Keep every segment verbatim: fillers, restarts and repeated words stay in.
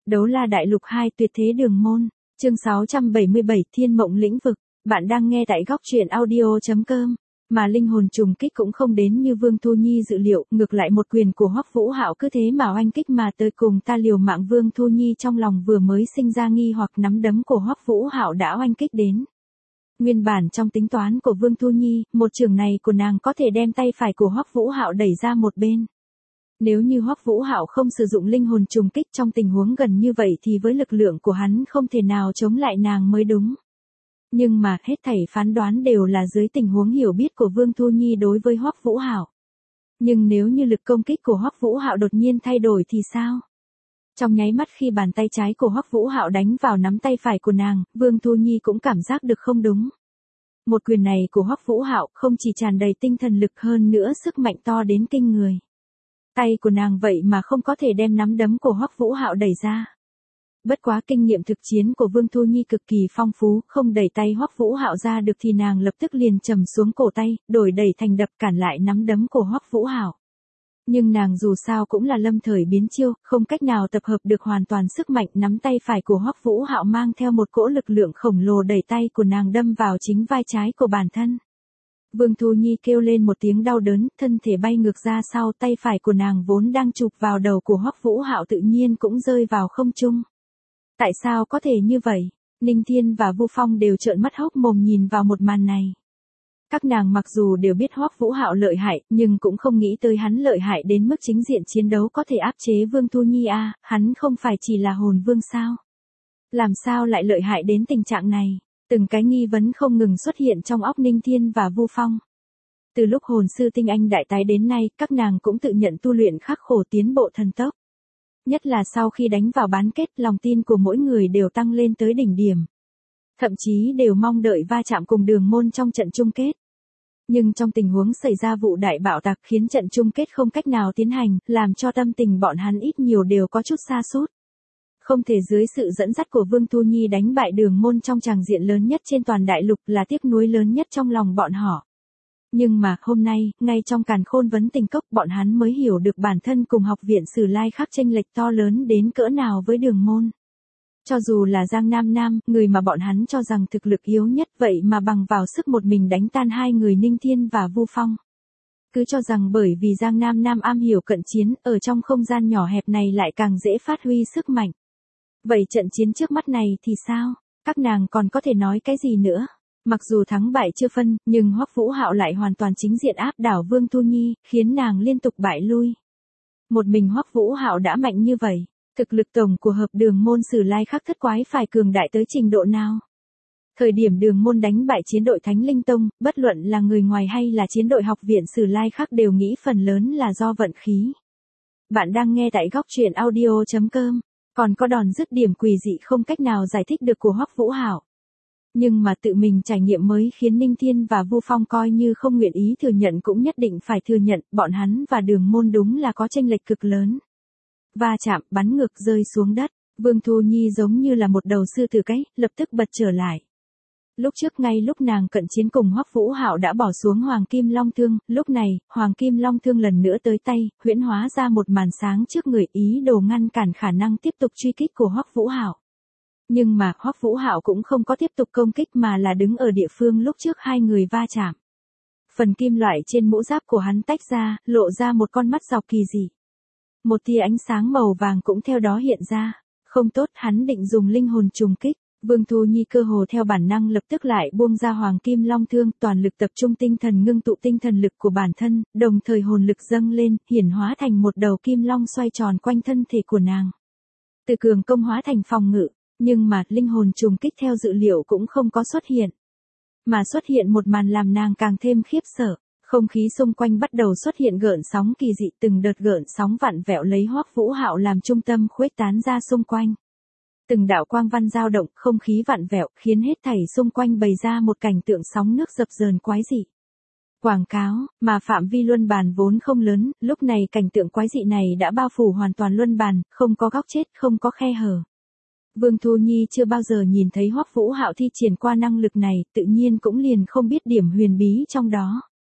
Đấu La Đại Lục hai Tuyệt Thế Đường Môn, chương sáu trăm bảy mươi bảy Thiên Mộng Lĩnh Vực, bạn đang nghe tại góc truyện audio.com. Mà linh hồn trùng kích cũng không đến như Vương Thu Nhi dự liệu, ngược lại một quyền của Hoắc Vũ Hạo cứ thế mà oanh kích mà tới cùng ta liều mạng. Vương Thu Nhi trong lòng vừa mới sinh ra nghi hoặc nắm đấm của Hoắc Vũ Hạo đã oanh kích đến. Nguyên bản trong tính toán của Vương Thu Nhi, một chưởng này của nàng có thể đem tay phải của Hoắc Vũ Hạo đẩy ra một bên. Nếu như Hoắc Vũ Hạo không sử dụng linh hồn trùng kích trong tình huống gần như vậy thì với lực lượng của hắn không thể nào chống lại nàng mới đúng. Nhưng mà hết thảy phán đoán đều là dưới tình huống hiểu biết của Vương Thu Nhi đối với Hoắc Vũ Hạo. Nhưng nếu như lực công kích của Hoắc Vũ Hạo đột nhiên thay đổi thì sao? Trong nháy mắt khi bàn tay trái của Hoắc Vũ Hạo đánh vào nắm tay phải của nàng, Vương Thu Nhi cũng cảm giác được không đúng. Một quyền này của Hoắc Vũ Hạo không chỉ tràn đầy tinh thần lực hơn nữa sức mạnh to đến kinh người. Tay của nàng vậy mà không có thể đem nắm đấm của Hoắc Vũ Hạo đẩy ra. Bất quá kinh nghiệm thực chiến của Vương Thu Nhi cực kỳ phong phú, không đẩy tay Hoắc Vũ Hạo ra được thì nàng lập tức liền trầm xuống cổ tay, đổi đẩy thành đập cản lại nắm đấm của Hoắc Vũ Hạo. Nhưng nàng dù sao cũng là lâm thời biến chiêu, không cách nào tập hợp được hoàn toàn sức mạnh. Nắm tay phải của Hoắc Vũ Hạo mang theo một cỗ lực lượng khổng lồ đẩy tay của nàng đâm vào chính vai trái của bản thân. Vương Thu Nhi kêu lên một tiếng đau đớn, thân thể bay ngược ra sau, tay phải của nàng vốn đang chụp vào đầu của Hoắc Vũ Hạo tự nhiên cũng rơi vào không trung. Tại sao có thể như vậy? Ninh Thiên và Vu Phong đều trợn mắt hốc mồm nhìn vào một màn này. Các nàng mặc dù đều biết Hoắc Vũ Hạo lợi hại, nhưng cũng không nghĩ tới hắn lợi hại đến mức chính diện chiến đấu có thể áp chế Vương Thu Nhi a, à, hắn không phải chỉ là hồn vương sao? Làm sao lại lợi hại đến tình trạng này? Từng cái nghi vấn không ngừng xuất hiện trong óc Ninh Thiên và Vu Phong. Từ lúc hồn sư tinh anh đại tái đến nay, các nàng cũng tự nhận tu luyện khắc khổ tiến bộ thần tốc. Nhất là sau khi đánh vào bán kết, lòng tin của mỗi người đều tăng lên tới đỉnh điểm. Thậm chí đều mong đợi va chạm cùng Đường Môn trong trận chung kết. Nhưng trong tình huống xảy ra vụ đại bạo tạc khiến trận chung kết không cách nào tiến hành, làm cho tâm tình bọn hắn ít nhiều đều có chút sa sút. Không thể dưới sự dẫn dắt của Vương Thu Nhi đánh bại Đường Môn trong tràng diện lớn nhất trên toàn đại lục là tiếc nuối lớn nhất trong lòng bọn họ. Nhưng mà hôm nay, ngay trong càn khôn vấn tình cốc, bọn hắn mới hiểu được bản thân cùng học viện Sử Lai Khắc chênh lệch to lớn đến cỡ nào với Đường Môn. Cho dù là Giang Nam Nam, người mà bọn hắn cho rằng thực lực yếu nhất, vậy mà bằng vào sức một mình đánh tan hai người Ninh Thiên và Vu Phong. Cứ cho rằng bởi vì Giang Nam Nam am hiểu cận chiến, ở trong không gian nhỏ hẹp này lại càng dễ phát huy sức mạnh. Vậy trận chiến trước mắt này thì sao? Các nàng còn có thể nói cái gì nữa? Mặc dù thắng bại chưa phân, nhưng Hoắc Vũ Hạo lại hoàn toàn chính diện áp đảo Vương Thu Nhi, khiến nàng liên tục bại lui. Một mình Hoắc Vũ Hạo đã mạnh như vậy, thực lực tổng của hợp Đường Môn Sử Lai Khắc thất quái phải cường đại tới trình độ nào? Thời điểm Đường Môn đánh bại chiến đội Thánh Linh Tông, bất luận là người ngoài hay là chiến đội học viện Sử Lai Khắc đều nghĩ phần lớn là do vận khí. Bạn đang nghe tại góc truyện audio.com. Còn có đòn dứt điểm quỷ dị không cách nào giải thích được của Hoắc Vũ Hạo. Nhưng mà tự mình trải nghiệm mới khiến Ninh Thiên và Vu Phong coi như không nguyện ý thừa nhận cũng nhất định phải thừa nhận, bọn hắn và Đường Môn đúng là có chênh lệch cực lớn. Va chạm, bắn ngược rơi xuống đất, Vương Thu Nhi giống như là một đầu sư tử cái, lập tức bật trở lại. Lúc trước ngay lúc nàng cận chiến cùng Hoắc Vũ Hạo đã bỏ xuống Hoàng Kim Long Thương, lúc này, Hoàng Kim Long Thương lần nữa tới tay, huyễn hóa ra một màn sáng trước người, ý đồ ngăn cản khả năng tiếp tục truy kích của Hoắc Vũ Hạo. Nhưng mà Hoắc Vũ Hạo cũng không có tiếp tục công kích mà là đứng ở địa phương lúc trước hai người va chạm. Phần kim loại trên mũ giáp của hắn tách ra, lộ ra một con mắt dọc kỳ dị. Một tia ánh sáng màu vàng cũng theo đó hiện ra. Không tốt, hắn định dùng linh hồn trùng kích. Vương Thu Nhi cơ hồ theo bản năng lập tức lại buông ra Hoàng Kim Long Thương, toàn lực tập trung tinh thần ngưng tụ tinh thần lực của bản thân, đồng thời hồn lực dâng lên, hiển hóa thành một đầu kim long xoay tròn quanh thân thể của nàng. Từ cường công hóa thành phòng ngự, nhưng mà linh hồn trùng kích theo dự liệu cũng không có xuất hiện. Mà xuất hiện một màn làm nàng càng thêm khiếp sợ, không khí xung quanh bắt đầu xuất hiện gợn sóng kỳ dị, từng đợt gợn sóng vặn vẹo lấy Hoắc Vũ Hạo làm trung tâm khuếch tán ra xung quanh. Từng đạo quang văn dao động, không khí vặn vẹo, khiến hết thảy xung quanh bày ra một cảnh tượng sóng nước dập dờn quái dị. Quảng cáo, mà phạm vi luân bàn vốn không lớn, lúc này cảnh tượng quái dị này đã bao phủ hoàn toàn luân bàn, không có góc chết, không có khe hở. Vương Thu Nhi chưa bao giờ nhìn thấy Hoắc Vũ Hạo thi triển qua năng lực này, tự nhiên cũng liền không biết điểm huyền bí trong đó.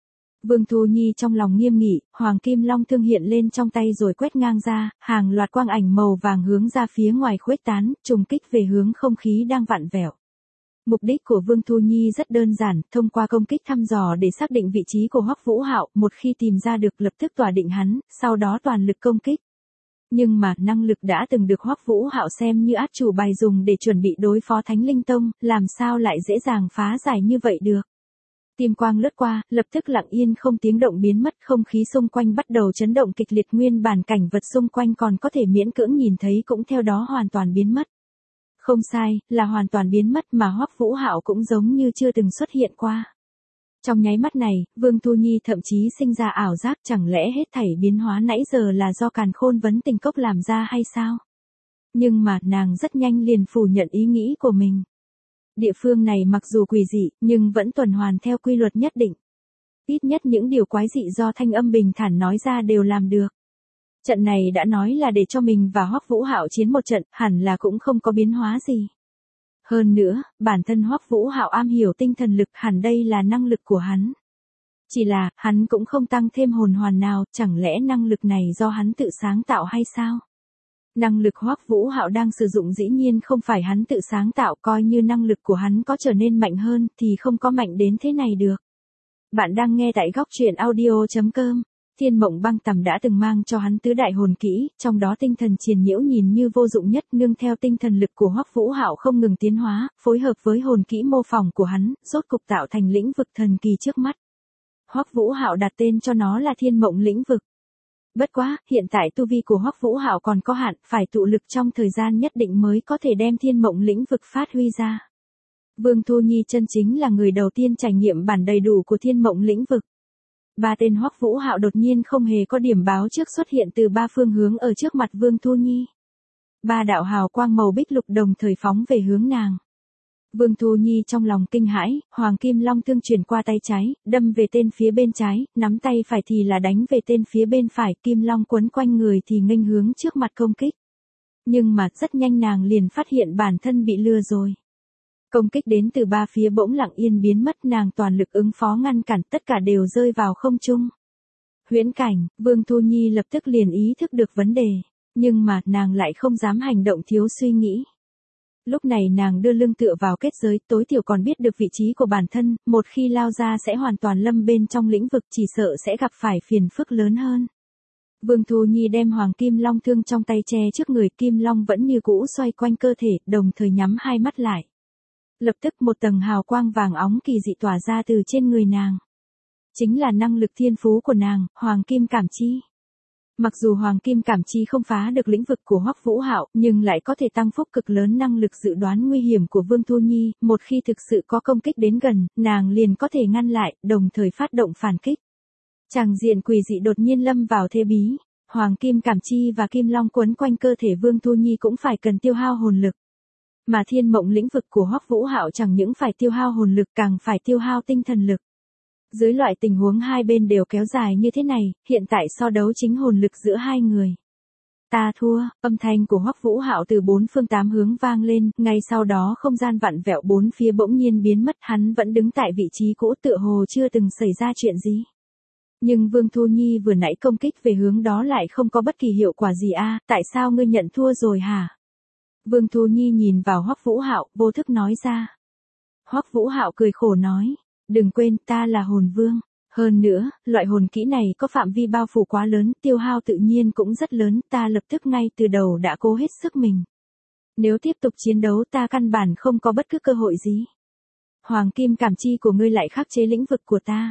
Vương Thu Nhi trong lòng nghiêm nghị, Hoàng Kim Long thương hiện lên trong tay rồi quét ngang ra, hàng loạt quang ảnh màu vàng hướng ra phía ngoài khuếch tán, trùng kích về hướng không khí đang vặn vẹo. Mục đích của Vương Thu Nhi rất đơn giản, thông qua công kích thăm dò để xác định vị trí của Hoắc Vũ Hạo, một khi tìm ra được lập tức tỏa định hắn, sau đó toàn lực công kích. Nhưng mà, năng lực đã từng được Hoắc Vũ Hạo xem như át chủ bài dùng để chuẩn bị đối phó Thánh Linh Tông, làm sao lại dễ dàng phá giải như vậy được. Tim quang lướt qua, lập tức lặng yên không tiếng động biến mất, không khí xung quanh bắt đầu chấn động kịch liệt, nguyên bản cảnh vật xung quanh còn có thể miễn cưỡng nhìn thấy cũng theo đó hoàn toàn biến mất. Không sai, là hoàn toàn biến mất mà Hoắc Vũ Hạo cũng giống như chưa từng xuất hiện qua. Trong nháy mắt này, Vương Thu Nhi thậm chí sinh ra ảo giác, chẳng lẽ hết thảy biến hóa nãy giờ là do Càn Khôn Vấn Tình Cốc làm ra hay sao? Nhưng mà, nàng rất nhanh liền phủ nhận ý nghĩ của mình. Địa phương này mặc dù quỷ dị, nhưng vẫn tuần hoàn theo quy luật nhất định. Ít nhất những điều quái dị do Thanh Âm bình thản nói ra đều làm được. Trận này đã nói là để cho mình và Hoắc Vũ Hạo chiến một trận, hẳn là cũng không có biến hóa gì. Hơn nữa, bản thân Hoắc Vũ Hạo am hiểu tinh thần lực, hẳn đây là năng lực của hắn. Chỉ là, hắn cũng không tăng thêm hồn hoàn nào, chẳng lẽ năng lực này do hắn tự sáng tạo hay sao? Năng lực Hoắc Vũ Hạo đang sử dụng dĩ nhiên không phải hắn tự sáng tạo, coi như năng lực của hắn có trở nên mạnh hơn thì không có mạnh đến thế này được. Bạn đang nghe tại góc truyện audio chấm com. Thiên Mộng Băng Tầm đã từng mang cho hắn tứ đại hồn kỹ, trong đó tinh thần triền nhiễu nhìn như vô dụng nhất, nương theo tinh thần lực của Hoắc Vũ Hạo không ngừng tiến hóa, phối hợp với hồn kỹ mô phỏng của hắn, rốt cục tạo thành lĩnh vực thần kỳ trước mắt. Hoắc Vũ Hạo đặt tên cho nó là Thiên Mộng lĩnh vực. Bất quá, hiện tại tu vi của Hoắc Vũ Hạo còn có hạn, phải tụ lực trong thời gian nhất định mới có thể đem Thiên Mộng lĩnh vực phát huy ra. Vương Thu Nhi chân chính là người đầu tiên trải nghiệm bản đầy đủ của Thiên Mộng lĩnh vực. Ba tên Hoắc Vũ Hạo đột nhiên không hề có điểm báo trước xuất hiện từ ba phương hướng ở trước mặt Vương Thu Nhi. Ba đạo hào quang màu bích lục đồng thời phóng về hướng nàng. Vương Thu Nhi trong lòng kinh hãi, Hoàng Kim Long thương chuyển qua tay trái, đâm về tên phía bên trái, nắm tay phải thì là đánh về tên phía bên phải, Kim Long quấn quanh người thì nghênh hướng trước mặt công kích. Nhưng mà rất nhanh nàng liền phát hiện bản thân bị lừa rồi. Công kích đến từ ba phía bỗng lặng yên biến mất, nàng toàn lực ứng phó ngăn cản, tất cả đều rơi vào không trung. Huyễn cảnh, Vương Thu Nhi lập tức liền ý thức được vấn đề, nhưng mà nàng lại không dám hành động thiếu suy nghĩ. Lúc này nàng đưa lưng tựa vào kết giới, tối thiểu còn biết được vị trí của bản thân, một khi lao ra sẽ hoàn toàn lâm bên trong lĩnh vực, chỉ sợ sẽ gặp phải phiền phức lớn hơn. Vương Thu Nhi đem Hoàng Kim Long thương trong tay che trước người, Kim Long vẫn như cũ xoay quanh cơ thể, đồng thời nhắm hai mắt lại. Lập tức một tầng hào quang vàng óng kỳ dị tỏa ra từ trên người nàng. Chính là năng lực thiên phú của nàng, Hoàng Kim Cảm Chi. Mặc dù Hoàng Kim Cảm Chi không phá được lĩnh vực của Hoắc Vũ Hạo, nhưng lại có thể tăng phúc cực lớn năng lực dự đoán nguy hiểm của Vương Thu Nhi, một khi thực sự có công kích đến gần, nàng liền có thể ngăn lại, đồng thời phát động phản kích. Tràng diện quỷ dị đột nhiên lâm vào thế bí, Hoàng Kim Cảm Chi và Kim Long quấn quanh cơ thể Vương Thu Nhi cũng phải cần tiêu hao hồn lực. Mà Thiên Mộng lĩnh vực của Hoắc Vũ Hạo chẳng những phải tiêu hao hồn lực, càng phải tiêu hao tinh thần lực. Dưới loại tình huống hai bên đều kéo dài như thế này, hiện tại so đấu chính hồn lực giữa hai người. Ta thua, âm thanh của Hoắc Vũ Hạo từ bốn phương tám hướng vang lên, ngay sau đó không gian vặn vẹo bốn phía bỗng nhiên biến mất, hắn vẫn đứng tại vị trí cũ tựa hồ chưa từng xảy ra chuyện gì. Nhưng Vương Thu Nhi vừa nãy công kích về hướng đó lại không có bất kỳ hiệu quả gì a, tại sao ngươi nhận thua rồi hả? Vương Thu Nhi nhìn vào Hoắc Vũ Hạo, vô thức nói ra. Hoắc Vũ Hạo cười khổ nói, đừng quên ta là hồn vương, hơn nữa, loại hồn kỹ này có phạm vi bao phủ quá lớn, tiêu hao tự nhiên cũng rất lớn, ta lập tức ngay từ đầu đã cố hết sức mình. Nếu tiếp tục chiến đấu ta căn bản không có bất cứ cơ hội gì. Hoàng Kim Cảm Chi của ngươi lại khắc chế lĩnh vực của ta.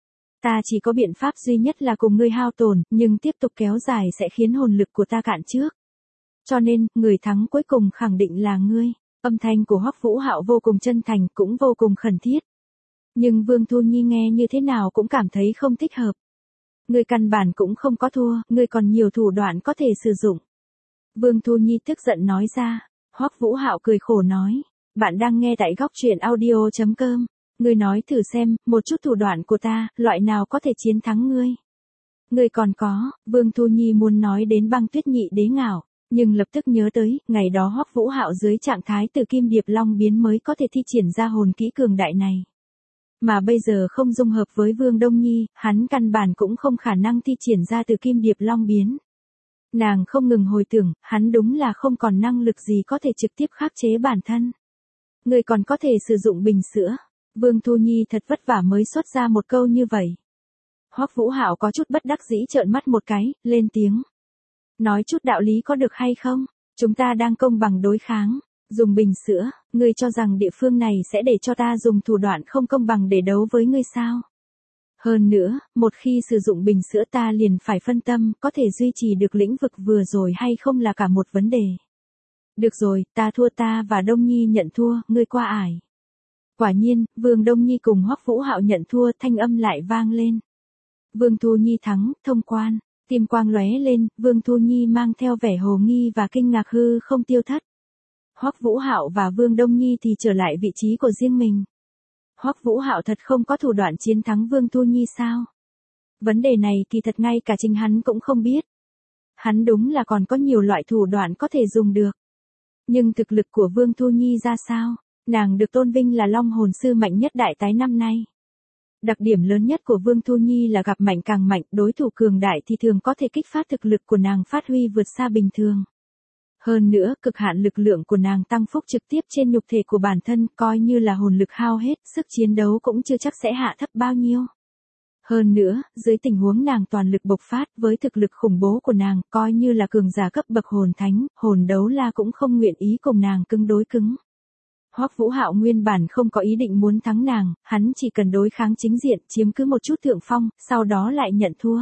Ta chỉ có biện pháp duy nhất là cùng ngươi hao tổn, nhưng tiếp tục kéo dài sẽ khiến hồn lực của ta cạn trước. Cho nên, người thắng cuối cùng khẳng định là ngươi. Âm thanh của Hoắc Vũ Hạo vô cùng chân thành, cũng vô cùng khẩn thiết. Nhưng Vương Thu Nhi nghe như thế nào cũng cảm thấy không thích hợp. Ngươi căn bản cũng không có thua, ngươi còn nhiều thủ đoạn có thể sử dụng. Vương Thu Nhi tức giận nói ra. Hoắc Vũ Hạo cười khổ nói, bạn đang nghe tại góc truyện audio chấm com. Ngươi nói thử xem, một chút thủ đoạn của ta, loại nào có thể chiến thắng ngươi. Ngươi còn có, Vương Thu Nhi muốn nói đến Băng Tuyết Nhị Đế Ngạo. Nhưng lập tức nhớ tới, ngày đó Hoắc Vũ Hạo dưới trạng thái từ Kim Điệp Long biến mới có thể thi triển ra hồn kỹ cường đại này. Mà bây giờ không dung hợp với Vương Đông Nhi, hắn căn bản cũng không khả năng thi triển ra từ kim điệp long biến. Nàng không ngừng hồi tưởng, hắn đúng là không còn năng lực gì có thể trực tiếp khắc chế bản thân. Người còn có thể sử dụng bình sữa. Vương Thu Nhi thật vất vả mới xuất ra một câu như vậy. Hoắc Vũ Hạo có chút bất đắc dĩ trợn mắt một cái, lên tiếng. Nói chút đạo lý có được hay không? Chúng ta đang công bằng đối kháng. Dùng bình sữa, ngươi cho rằng địa phương này sẽ để cho ta dùng thủ đoạn không công bằng để đấu với ngươi sao? Hơn nữa, một khi sử dụng bình sữa ta liền phải phân tâm, có thể duy trì được lĩnh vực vừa rồi hay không là cả một vấn đề. Được rồi, ta thua, ta và Đông Nhi nhận thua, ngươi qua ải. Quả nhiên, Vương Đông Nhi cùng Hoắc Vũ Hạo nhận thua, thanh âm lại vang lên. Vương Thu Nhi thắng, thông quan, tim quang lóe lên, Vương Thu Nhi mang theo vẻ hồ nghi và kinh ngạc hư không tiêu thất. Hoắc Vũ Hạo và Vương Đông Nhi thì trở lại vị trí của riêng mình. Hoắc Vũ Hạo thật không có thủ đoạn chiến thắng Vương Thu Nhi sao? Vấn đề này kỳ thật ngay cả chính hắn cũng không biết. Hắn đúng là còn có nhiều loại thủ đoạn có thể dùng được. Nhưng thực lực của Vương Thu Nhi ra sao? Nàng được tôn vinh là Long hồn sư mạnh nhất đại tái năm nay. Đặc điểm lớn nhất của Vương Thu Nhi là gặp mạnh càng mạnh, đối thủ cường đại thì thường có thể kích phát thực lực của nàng phát huy vượt xa bình thường. Hơn nữa, cực hạn lực lượng của nàng tăng phúc trực tiếp trên nhục thể của bản thân, coi như là hồn lực hao hết, sức chiến đấu cũng chưa chắc sẽ hạ thấp bao nhiêu. Hơn nữa, dưới tình huống nàng toàn lực bộc phát, với thực lực khủng bố của nàng, coi như là cường giả cấp bậc hồn thánh, hồn đấu la cũng không nguyện ý cùng nàng cứng đối cứng. Hoắc Vũ Hạo nguyên bản không có ý định muốn thắng nàng, hắn chỉ cần đối kháng chính diện, chiếm cứ một chút thượng phong, sau đó lại nhận thua.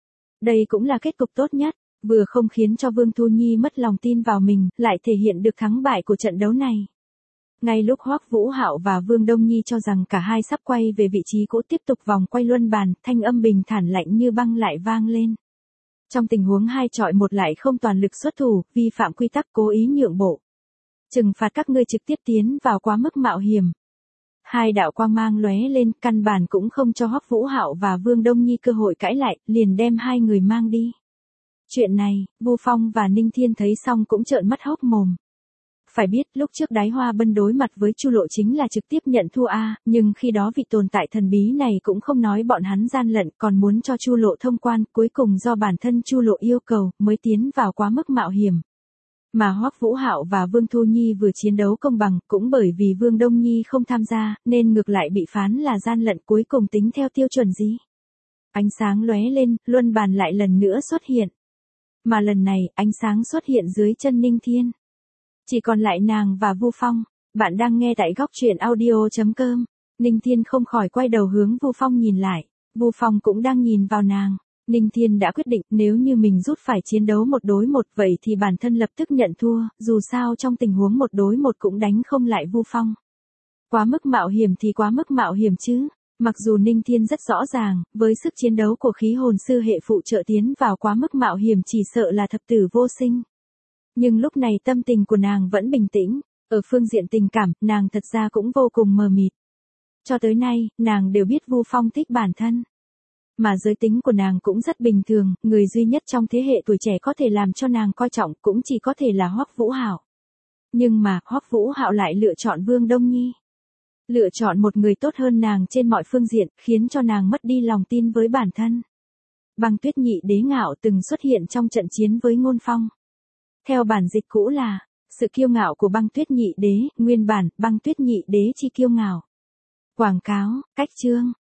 Đây cũng là kết cục tốt nhất, vừa không khiến cho Vương Thu Nhi mất lòng tin vào mình, lại thể hiện được thắng bại của trận đấu này. Ngay lúc Hoắc Vũ Hạo và Vương Đông Nhi cho rằng cả hai sắp quay về vị trí cũ tiếp tục vòng quay luân bàn, thanh âm bình thản lạnh như băng lại vang lên. Trong tình huống hai chọi một lại không toàn lực xuất thủ, vi phạm quy tắc cố ý nhượng bộ. Trừng phạt các ngươi trực tiếp tiến vào quá mức mạo hiểm. Hai đạo quang mang lóe lên, căn bản cũng không cho Hoắc Vũ Hạo và Vương Đông Nhi cơ hội cãi lại, liền đem hai người mang đi. Chuyện này, Vu Phong và Ninh Thiên thấy xong cũng trợn mắt hốc mồm. Phải biết, lúc trước Đái Hoa Bân đối mặt với Chu Lộ chính là trực tiếp nhận thua a, nhưng khi đó vị tồn tại thần bí này cũng không nói bọn hắn gian lận, còn muốn cho Chu Lộ thông quan, cuối cùng do bản thân Chu Lộ yêu cầu, mới tiến vào quá mức mạo hiểm. Mà Hoắc Vũ Hạo và Vương Thu Nhi vừa chiến đấu công bằng, cũng bởi vì Vương Đông Nhi không tham gia, nên ngược lại bị phán là gian lận, cuối cùng tính theo tiêu chuẩn gì? Ánh sáng lóe lên, luân bàn lại lần nữa xuất hiện. Mà lần này, ánh sáng xuất hiện dưới chân Ninh Thiên. Chỉ còn lại nàng và Vu Phong. Bạn đang nghe tại góc truyện audio chấm com. Ninh Thiên không khỏi quay đầu hướng Vu Phong nhìn lại. Vu Phong cũng đang nhìn vào nàng. Ninh Thiên đã quyết định, nếu như mình rút phải chiến đấu một đối một vậy thì bản thân lập tức nhận thua, dù sao trong tình huống một đối một cũng đánh không lại Vu Phong. Quá mức mạo hiểm thì quá mức mạo hiểm chứ. Mặc dù Ninh Thiên rất rõ ràng, với sức chiến đấu của khí hồn sư hệ phụ trợ tiến vào quá mức mạo hiểm chỉ sợ là thập tử vô sinh. Nhưng lúc này tâm tình của nàng vẫn bình tĩnh, ở phương diện tình cảm, nàng thật ra cũng vô cùng mờ mịt. Cho tới nay, nàng đều biết Vu Phong thích bản thân. Mà giới tính của nàng cũng rất bình thường, người duy nhất trong thế hệ tuổi trẻ có thể làm cho nàng coi trọng cũng chỉ có thể là Hoắc Vũ Hạo. Nhưng mà, Hoắc Vũ Hạo lại lựa chọn Vương Đông Nhi. Lựa chọn một người tốt hơn nàng trên mọi phương diện, khiến cho nàng mất đi lòng tin với bản thân. Băng Tuyết Nhị Đế ngạo từng xuất hiện trong trận chiến với Ngôn Phong. Theo bản dịch cũ là, sự kiêu ngạo của Băng Tuyết Nhị Đế, nguyên bản, Băng Tuyết Nhị Đế chi kiêu ngạo. Quảng cáo, cách chương,